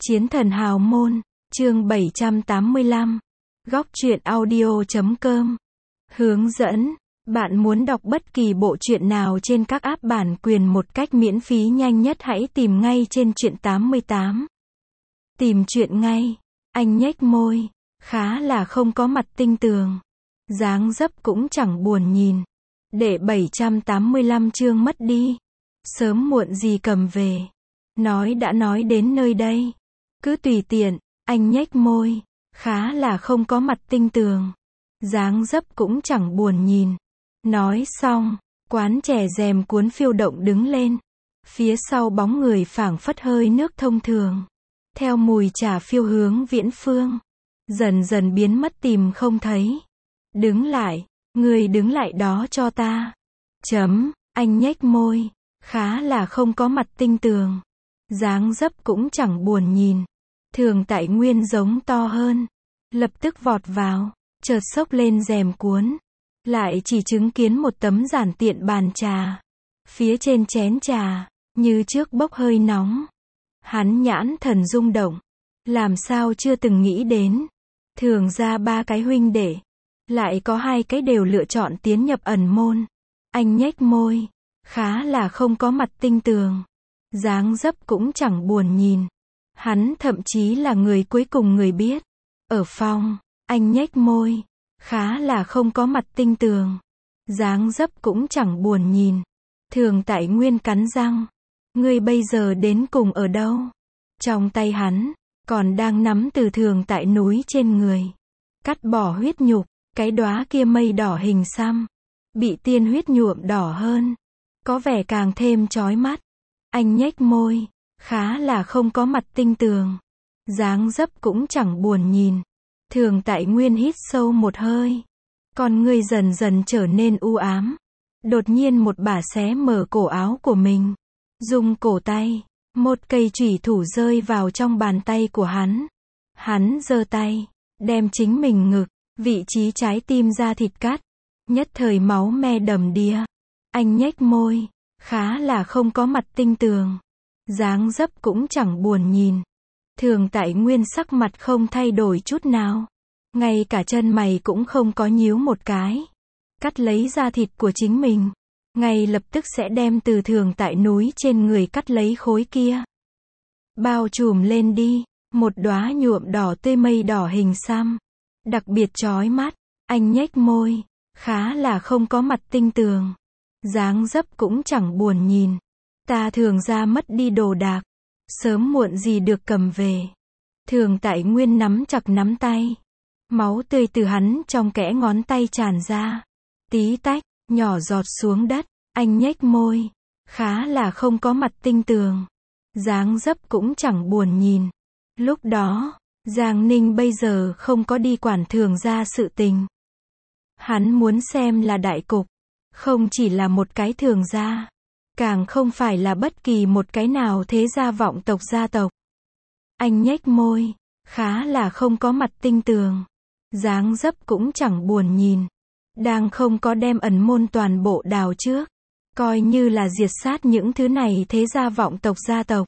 Chiến thần hào môn, chương 785. Góc truyện audio.com. Hướng dẫn. Bạn muốn đọc bất kỳ bộ truyện nào trên các app bản quyền một cách miễn phí nhanh nhất hãy tìm ngay trên truyện 88. Tìm truyện ngay. Anh nhếch môi, khá là không có mặt tinh tường. Dáng dấp cũng chẳng buồn nhìn. Để 785 chương mất đi. Sớm muộn gì cầm về. Nói đã nói đến nơi đây. Cứ tùy tiện, anh nhếch môi, khá là không có mặt tinh tường. Dáng dấp cũng chẳng buồn nhìn. Nói xong, quán chè rèm cuốn phiêu động đứng lên. Phía sau bóng người phảng phất hơi nước thông thường. Theo mùi trà phiêu hướng viễn phương. Dần dần biến mất tìm không thấy. Đứng lại, người đứng lại đó cho ta. Anh nhếch môi, khá là không có mặt tinh tường. Dáng dấp cũng chẳng buồn nhìn. Thường Tại Nguyên giống to hơn. Lập tức vọt vào, chợt xốc lên rèm cuốn. Lại chỉ chứng kiến một tấm giản tiện bàn trà. Phía trên chén trà, như trước bốc hơi nóng. Hắn nhãn thần rung động. Làm sao chưa từng nghĩ đến. Thường ra 3 cái huynh đệ. Lại có 2 cái đều lựa chọn tiến nhập ẩn môn. Anh nhếch môi, khá là không có mặt tinh tường. Dáng dấp cũng chẳng buồn nhìn. Hắn thậm chí là người cuối cùng người biết. Ở phòng, anh nhếch môi, khá là không có mặt tinh tường. Dáng dấp cũng chẳng buồn nhìn. Thường Tại Nguyên cắn răng. Ngươi bây giờ đến cùng ở đâu? Trong tay hắn, còn đang nắm từ Thường Tại núi trên người. Cắt bỏ huyết nhục, cái đóa kia mây đỏ hình xăm. Bị tiên huyết nhuộm đỏ hơn. Có vẻ càng thêm chói mắt. Anh nhếch môi, khá là không có mặt tinh tường. Dáng dấp cũng chẳng buồn nhìn. Thường Tại Nguyên hít sâu một hơi. Con ngươi dần dần trở nên u ám. Đột nhiên một bà xé mở cổ áo của mình. Dùng cổ tay. Một cây chủy thủ rơi vào trong bàn tay của hắn. Hắn giơ tay. Đem chính mình ngực. Vị trí trái tim ra thịt cắt. Nhất thời máu me đầm đìa. Anh nhếch môi. Khá là không có mặt tinh tường. Dáng dấp cũng chẳng buồn nhìn. Thường Tại Nguyên sắc mặt không thay đổi chút nào. Ngay cả chân mày cũng không có nhíu một cái. Cắt lấy da thịt của chính mình. Ngay lập tức sẽ đem từ Thường Tại núi trên người cắt lấy khối kia. Bao trùm lên đi. Một đóa nhuộm đỏ tươi mây đỏ hình xăm. Đặc biệt chói mắt. Anh nhếch môi. Khá là không có mặt tinh tường. Dáng dấp cũng chẳng buồn nhìn. Ta Thường ra mất đi đồ đạc. Sớm muộn gì được cầm về. Thường Tại Nguyên nắm chặt nắm tay. Máu tươi từ hắn trong kẽ ngón tay tràn ra. Tí tách, nhỏ giọt xuống đất. Anh nhếch môi. Khá là không có mặt tinh tường. Dáng dấp cũng chẳng buồn nhìn. Lúc đó, Giang Ninh bây giờ không có đi quản Thường ra sự tình. Hắn muốn xem là đại cục. Không chỉ là một cái Thường gia. Càng không phải là bất kỳ một cái nào thế gia vọng tộc gia tộc. Anh nhếch môi. Khá là không có mặt tinh tường. Dáng dấp cũng chẳng buồn nhìn. Đang không có đem ẩn môn toàn bộ đào trước. Coi như là diệt sát những thứ này thế gia vọng tộc gia tộc.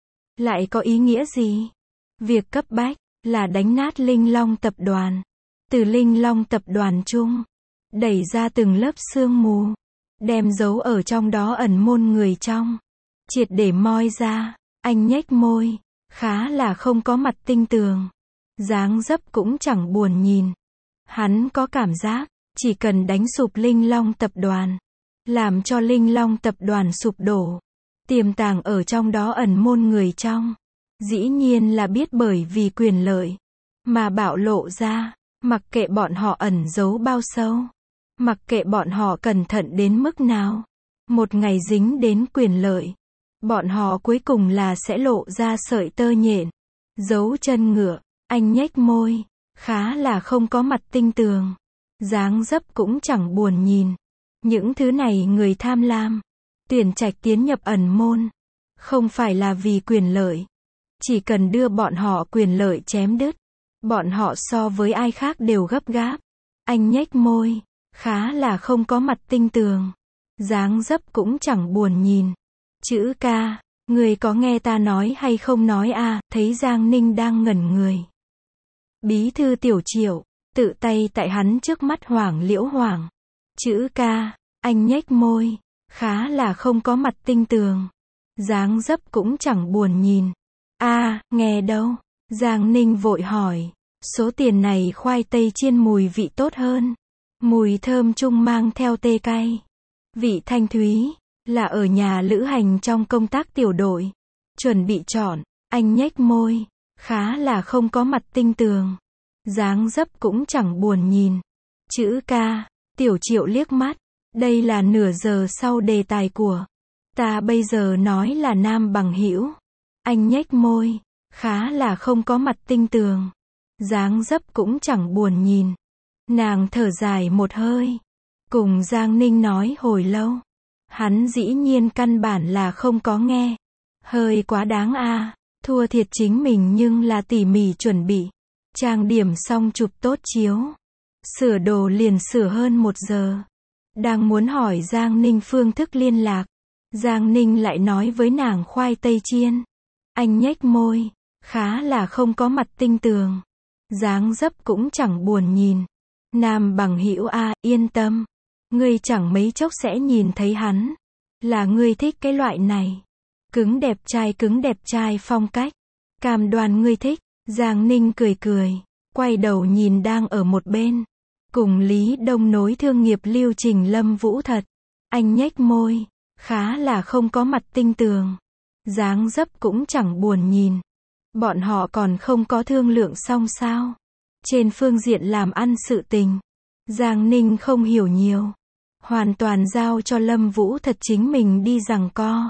Lại có ý nghĩa gì? Việc cấp bách là đánh nát Linh Long tập đoàn. Từ Linh Long tập đoàn chung. Đẩy ra từng lớp sương mù. Đem giấu ở trong đó ẩn môn người trong. Triệt để moi ra. Anh nhếch môi. Khá là không có mặt tinh tường. Dáng dấp cũng chẳng buồn nhìn. Hắn có cảm giác. Chỉ cần đánh sụp Linh Long tập đoàn. Làm cho Linh Long tập đoàn sụp đổ. Tiềm tàng ở trong đó ẩn môn người trong. Dĩ nhiên là biết bởi vì quyền lợi. Mà bạo lộ ra. Mặc kệ bọn họ ẩn giấu bao sâu. Mặc kệ bọn họ cẩn thận đến mức nào. Một ngày dính đến quyền lợi. Bọn họ cuối cùng là sẽ lộ ra sợi tơ nhện. Giấu chân ngựa. Anh nhếch môi. Khá là không có mặt tinh tường. Dáng dấp cũng chẳng buồn nhìn. Những thứ này người tham lam. Tuyển trạch tiến nhập ẩn môn. Không phải là vì quyền lợi. Chỉ cần đưa bọn họ quyền lợi chém đứt. Bọn họ so với ai khác đều gấp gáp. Anh nhếch môi. Khá là không có mặt tinh tường. Dáng dấp cũng chẳng buồn nhìn. Chữ K. Người có nghe ta nói hay không nói a? Thấy Giang Ninh đang ngẩn người. Bí thư Tiểu Triệu, tự tay tại hắn trước mắt hoảng liễu hoảng. Chữ ca, anh nhếch môi, khá là không có mặt tinh tường. Dáng dấp cũng chẳng buồn nhìn. A, nghe đâu? Giang Ninh vội hỏi. Số tiền này khoai tây chiên mùi vị tốt hơn. Mùi thơm chung mang theo tê cay. Vị thanh thúy, là ở nhà lữ hành trong công tác tiểu đội. Chuẩn bị chọn, anh nhếch môi, khá là không có mặt tinh tường. Dáng dấp cũng chẳng buồn nhìn. Chữ ca, Tiểu Triệu liếc mắt. Đây là nửa giờ sau đề tài của ta bây giờ nói là nam bằng hữu. Anh nhếch môi, khá là không có mặt tinh tường. Dáng dấp cũng chẳng buồn nhìn. Nàng thở dài một hơi. Cùng Giang Ninh nói hồi lâu. Hắn dĩ nhiên căn bản là không có nghe. Hơi quá đáng a, thua thiệt chính mình nhưng là tỉ mỉ chuẩn bị. Trang điểm xong chụp tốt chiếu. Sửa đồ liền sửa hơn 1 giờ. Đang muốn hỏi Giang Ninh phương thức liên lạc. Giang Ninh lại nói với nàng khoai tây chiên. Anh nhếch môi, khá là không có mặt tinh tường. Dáng dấp cũng chẳng buồn nhìn. Nam bằng hữu a, yên tâm. Ngươi chẳng mấy chốc sẽ nhìn thấy hắn. Là ngươi thích cái loại này. Cứng đẹp trai phong cách. Cam đoan ngươi thích. Giang Ninh cười cười. Quay đầu nhìn đang ở một bên. Cùng Lý Đông nối thương nghiệp lưu trình Lâm Vũ thật. Anh nhếch môi. Khá là không có mặt tinh tường. Dáng dấp cũng chẳng buồn nhìn. Bọn họ còn không có thương lượng xong sao? Trên phương diện làm ăn sự tình. Giang Ninh không hiểu nhiều. Hoàn toàn giao cho Lâm Vũ thật chính mình đi giằng co.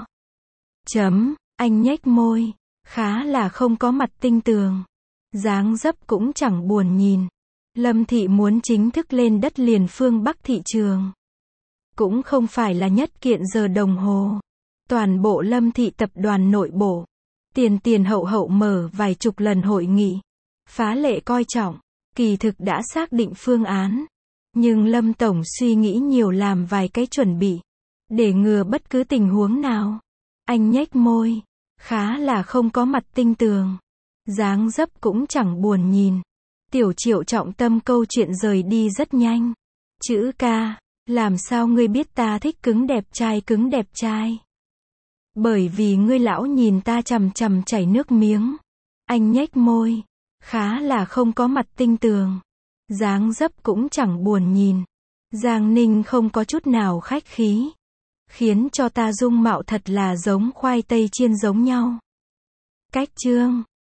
Anh nhếch môi. Khá là không có mặt tinh tường. Dáng dấp cũng chẳng buồn nhìn. Lâm thị muốn chính thức lên đất liền phương Bắc thị trường. Cũng không phải là nhất kiện giờ đồng hồ. Toàn bộ Lâm thị tập đoàn nội bộ. Tiền hậu mở vài chục lần hội nghị. Phá lệ coi trọng. Kỳ thực đã xác định phương án. Nhưng Lâm Tổng suy nghĩ nhiều làm vài cái chuẩn bị. Để ngừa bất cứ tình huống nào. Anh nhếch môi. Khá là không có mặt tinh tường. Dáng dấp cũng chẳng buồn nhìn. Tiểu Triệu trọng tâm câu chuyện rời đi rất nhanh. Chữ ca, làm sao ngươi biết ta thích cứng đẹp trai? Bởi vì ngươi lão nhìn ta chằm chằm chảy nước miếng. Anh nhếch môi. Khá là không có mặt tinh tường. Dáng dấp cũng chẳng buồn nhìn. Giang Ninh không có chút nào khách khí. Khiến cho ta dung mạo thật là giống khoai tây chiên giống nhau. Cách chương